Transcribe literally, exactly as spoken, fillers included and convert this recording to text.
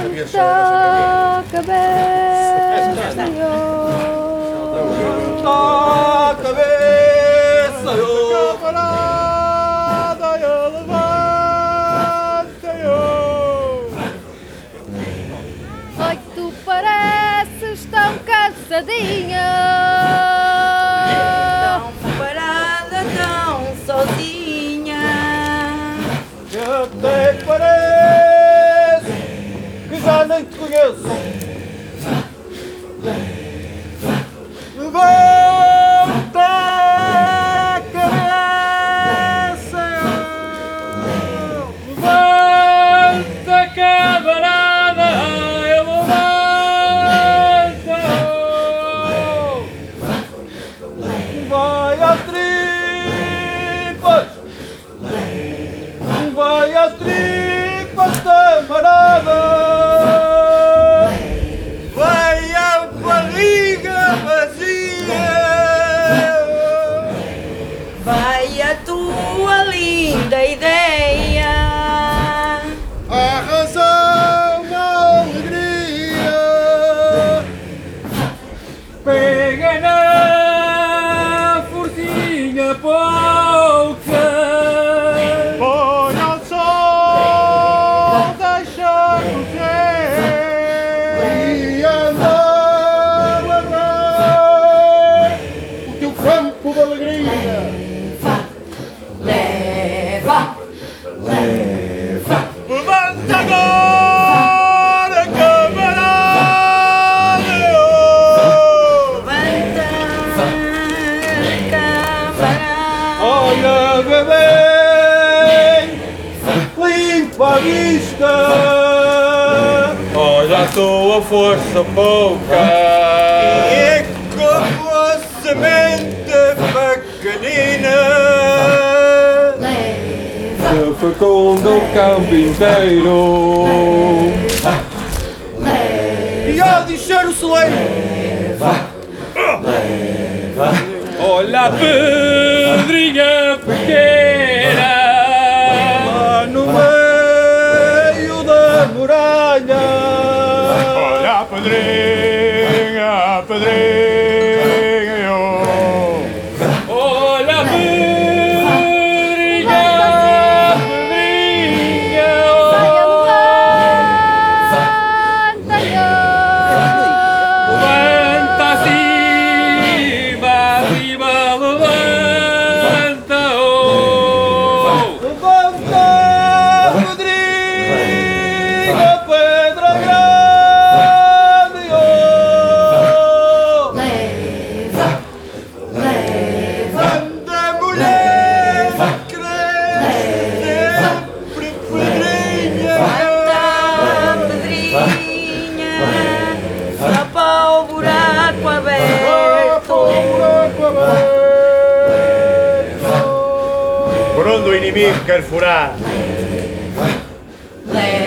Levanta a cabeça, Levanta a cabeça, eu camarada, eu levanta, eu. Oi, tu pareces tão cansadinha, tão parada, tão sozinha. Eu até pareço que já nem te conheço. Levanta a cabeça, levanta, camarada, eu levanta. Vai às tripas, vai às tripas, camarada. Vai à barriga vazia. Vai a tua linda ideia. A razão, a alegria. Pega na forcinha pouca. Põe ao sol, deixa correr. E anda a ladrar o teu campo de alegria. Leva, leva. Levanta agora, camarada! Levanta, camarada. Olha, bebê, limpa a vista. Olha a tua força pouca. E como a semente pequenina. Que fecunda o campo inteiro. E há de encher o celeiro. Olha a pedrinha pequena lá no meio da muralha. Olha a pedrinha, a pedrinha. Olha a pedrinha, a pedrinha. Levanta acima, acima, levanta, oh. Levanta, Pedrinho, pedra grande, oh. Leva, leva. Anda, mulher, cresce sempre, Pedrinha. Levanta, pedrinha. Só para o buraco aberto. Por onde o inimigo quer furar. Leva.